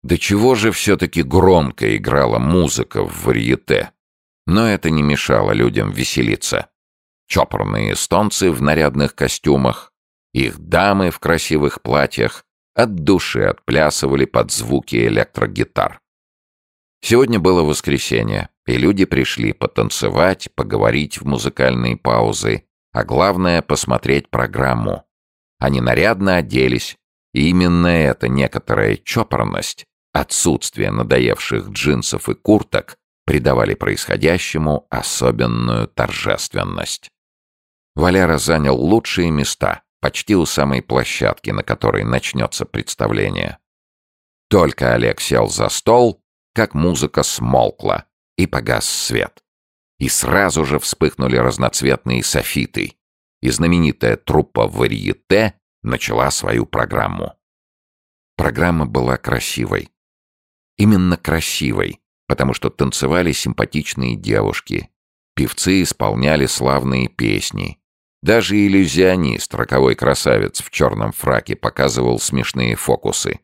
До чего же все-таки громко играла музыка в варьете. Но это не мешало людям веселиться. Чопорные эстонцы в нарядных костюмах, их дамы в красивых платьях от души отплясывали под звуки электрогитар. Сегодня было воскресенье, и люди пришли потанцевать, поговорить в музыкальные паузы, а главное — посмотреть программу. Они нарядно оделись, и именно эта некоторая чопорность, отсутствие надоевших джинсов и курток придавали происходящему особенную торжественность. Валера занял лучшие места, почти у самой площадки, на которой начнется представление. Только Олег сел за стол, как музыка смолкла, и погас свет. И сразу же вспыхнули разноцветные софиты, и знаменитая труппа варьете начала свою программу. Программа была красивой. Именно красивой, потому что танцевали симпатичные девушки, певцы исполняли славные песни. Даже иллюзионист, роковой красавец в черном фраке, показывал смешные фокусы.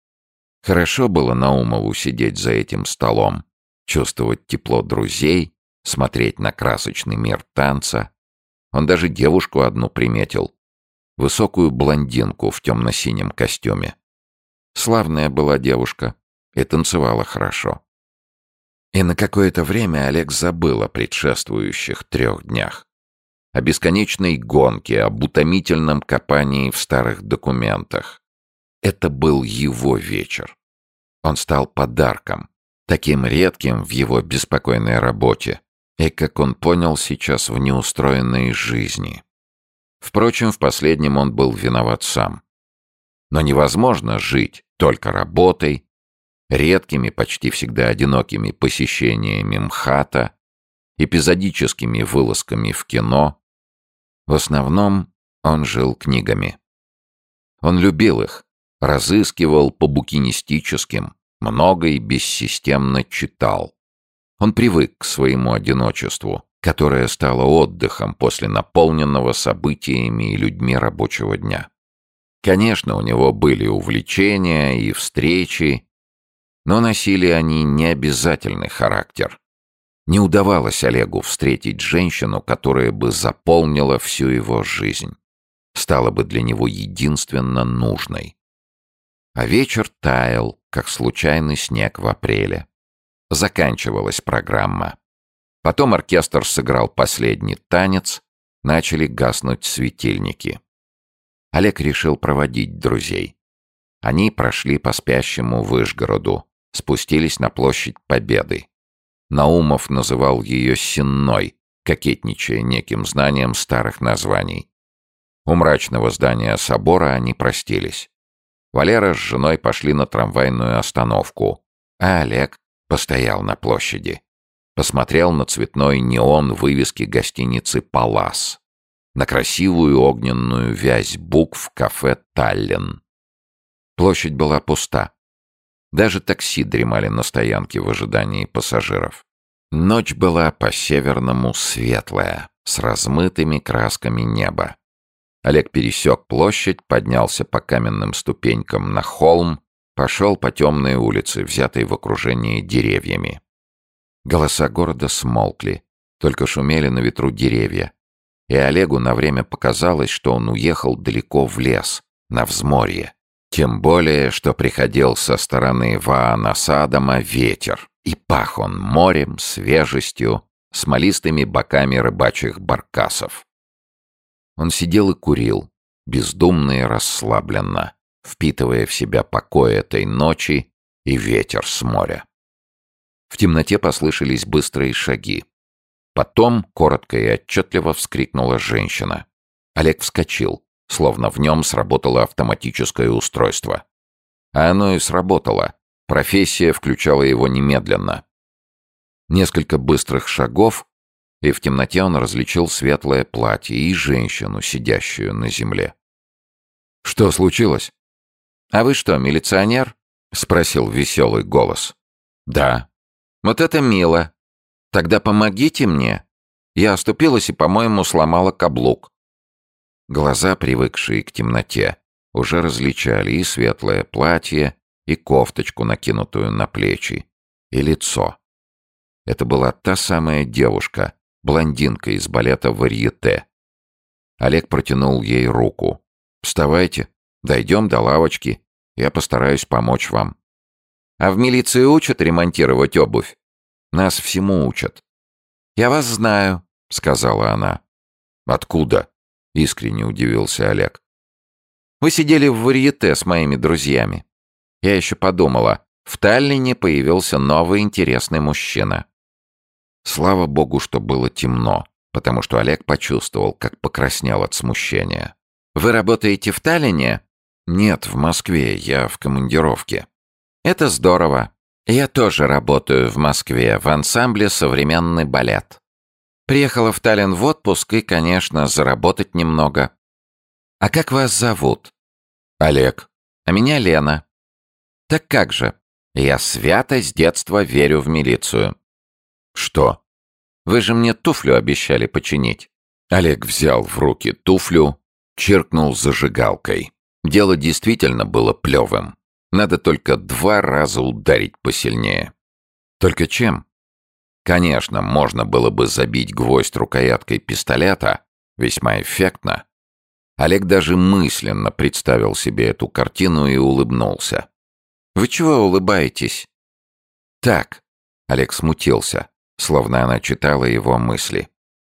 Хорошо было Наумову сидеть за этим столом, чувствовать тепло друзей, смотреть на красочный мир танца. Он даже девушку одну приметил. Высокую блондинку в темно-синем костюме. Славная была девушка и танцевала хорошо. И на какое-то время Олег забыл о предшествующих 3 днях. О бесконечной гонке, об утомительном копании в старых документах. Это был его вечер. Он стал подарком, таким редким в его беспокойной работе, и, как он понял сейчас, в неустроенной жизни. Впрочем, в последнем он был виноват сам. Но невозможно жить только работой, редкими, почти всегда одинокими посещениями МХАТа, эпизодическими вылазками в кино. В основном он жил книгами. Он любил их, разыскивал по букинистическим, много и бессистемно читал. Он привык к своему одиночеству, которое стало отдыхом после наполненного событиями и людьми рабочего дня. Конечно, у него были увлечения и встречи, но носили они необязательный характер. Не удавалось Олегу встретить женщину, которая бы заполнила всю его жизнь, стала бы для него единственно нужной. А вечер таял, как случайный снег в апреле. Заканчивалась программа. Потом оркестр сыграл последний танец, начали гаснуть светильники. Олег решил проводить друзей. Они прошли по спящему Вышгороду, спустились на площадь Победы. Наумов называл ее Сенной, кокетничая неким знанием старых названий. У мрачного здания собора они простились. Валера с женой пошли на трамвайную остановку, а Олег постоял на площади. Посмотрел на цветной неон вывески гостиницы «Палас», на красивую огненную вязь букв кафе «Таллин». Площадь была пуста. Даже такси дремали на стоянке в ожидании пассажиров. Ночь была по-северному светлая, с размытыми красками неба. Олег пересек площадь, поднялся по каменным ступенькам на холм, пошел по темной улице, взятой в окружении деревьями. Голоса города смолкли, только шумели на ветру деревья. И Олегу на время показалось, что он уехал далеко в лес, на взморье. Тем более, что приходил со стороны Ваанасадома ветер, и пах он морем, свежестью, смолистыми боками рыбачьих баркасов. Он сидел и курил, бездумно и расслабленно, впитывая в себя покой этой ночи и ветер с моря. В темноте послышались быстрые шаги. Потом коротко и отчетливо вскрикнула женщина. Олег вскочил, словно в нем сработало автоматическое устройство. А оно и сработало. Профессия включала его немедленно. Несколько быстрых шагов, и в темноте он различил светлое платье и женщину, сидящую на земле. «Что случилось?» «А вы что, милиционер?» — спросил веселый голос. «Да». «Вот это мило. Тогда помогите мне. Я оступилась и, по-моему, сломала каблук». Глаза, привыкшие к темноте, уже различали и светлое платье, и кофточку, накинутую на плечи, и лицо. Это была та самая девушка, блондинка из балета «Варьете». Олег протянул ей руку. «Вставайте, дойдем до лавочки, я постараюсь помочь вам». «А в милиции учат ремонтировать обувь?» «Нас всему учат». «Я вас знаю», — сказала она. «Откуда?» — искренне удивился Олег. «Вы сидели в «Варьете» с моими друзьями. Я еще подумала, в Таллине появился новый интересный мужчина». Слава богу, что было темно, потому что Олег почувствовал, как покраснел от смущения. «Вы работаете в Таллине?» «Нет, в Москве, я в командировке». «Это здорово. Я тоже работаю в Москве в ансамбле «Современный балет». Приехала в Таллин в отпуск и, конечно, заработать немного. А как вас зовут?» «Олег». «А меня Лена». «Так как же? Я свято с детства верю в милицию». «Что?» «Вы же мне туфлю обещали починить». Олег взял в руки туфлю, чиркнул зажигалкой. Дело действительно было плевым. Надо только 2 раза ударить посильнее. Только чем? Конечно, можно было бы забить гвоздь рукояткой пистолета, весьма эффектно. Олег даже мысленно представил себе эту картину и улыбнулся. «Вы чего улыбаетесь?» «Так», — Олег смутился, словно она читала его мысли.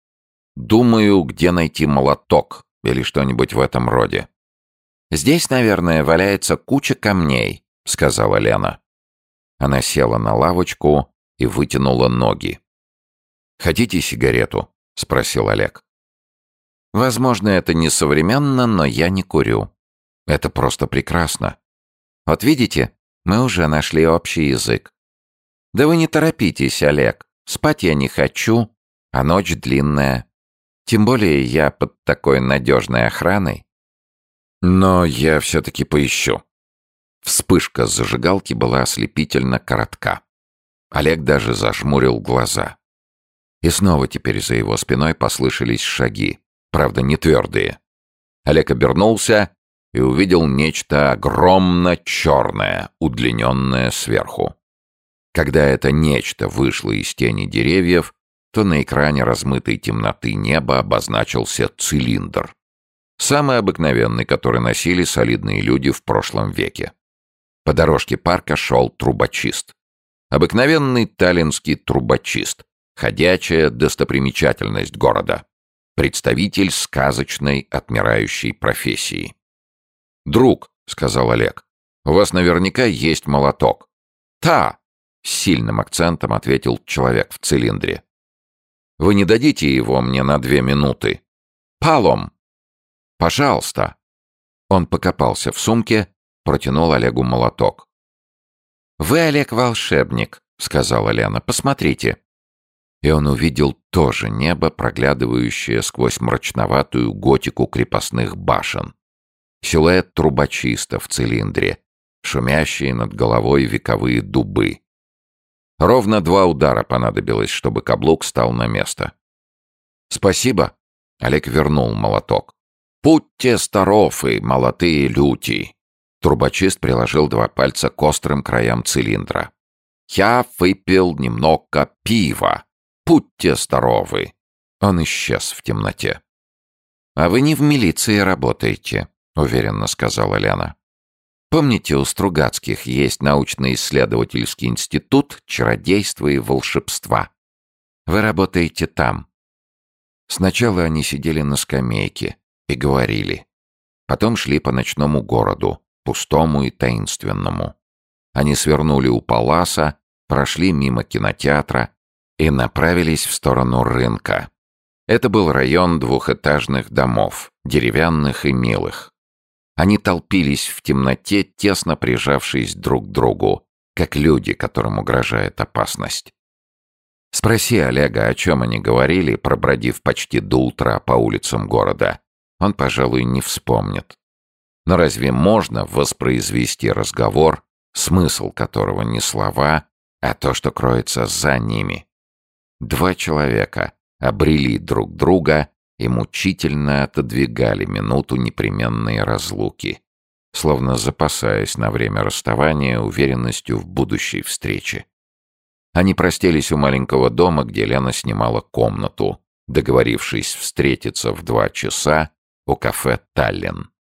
«Думаю, где найти молоток или что-нибудь в этом роде». «Здесь, наверное, валяется куча камней», — сказала Лена. Она села на лавочку и вытянула ноги. «Хотите сигарету?» — спросил Олег. «Возможно, это не современно, но я не курю. Это просто прекрасно. Вот видите, мы уже нашли общий язык. Да вы не торопитесь, Олег. Спать я не хочу, а ночь длинная. Тем более я под такой надежной охраной». «Но я все-таки поищу». Вспышка зажигалки была ослепительно коротка. Олег даже зажмурил глаза. И снова теперь за его спиной послышались шаги, правда, не твердые. Олег обернулся и увидел нечто огромно черное, удлиненное сверху. Когда это нечто вышло из тени деревьев, то на экране размытой темноты неба обозначился цилиндр. Самый обыкновенный, который носили солидные люди в прошлом веке. По дорожке парка шел трубочист. Обыкновенный таллинский трубочист. Ходячая достопримечательность города. Представитель сказочной отмирающей профессии. «Друг», — сказал Олег, — «у вас наверняка есть молоток». «Та!» — с сильным акцентом ответил человек в цилиндре. «Вы не дадите его мне на 2 минуты?» «Палом!» «Пожалуйста!» Он покопался в сумке, протянул Олегу молоток. «Вы, Олег, волшебник», — сказала Лена. «Посмотрите». И он увидел тоже небо, проглядывающее сквозь мрачноватую готику крепостных башен. Силуэт трубочиста в цилиндре, шумящие над головой вековые дубы. Ровно 2 удара понадобилось, чтобы каблук стал на место. «Спасибо», — Олег вернул молоток. «Будьте здоровы, молотые люди!» Трубочист приложил 2 пальца к острым краям цилиндра. «Я выпил немного пива. Будьте здоровы!» Он исчез в темноте. «А вы не в милиции работаете», — уверенно сказала Лена. «Помните, у Стругацких есть научно-исследовательский институт чародейства и волшебства? Вы работаете там». Сначала они сидели на скамейке и говорили. Потом шли по ночному городу, пустому и таинственному. Они свернули у Паласа, прошли мимо кинотеатра и направились в сторону рынка. Это был район 2-этажных домов, деревянных и милых. Они толпились в темноте, тесно прижавшись друг к другу, как люди, которым угрожает опасность. Спроси Олега, о чем они говорили, пробродив почти до утра по улицам города. Он, пожалуй, не вспомнит. Но разве можно воспроизвести разговор, смысл которого не слова, а то, что кроется за ними? 2 человека обрели друг друга и мучительно отодвигали минуту непременной разлуки. словно запасаясь на время расставания уверенностью в будущей встрече. Они простились у маленького дома, где Лена снимала комнату, договорившись встретиться в 2 часа у кафе «Таллин».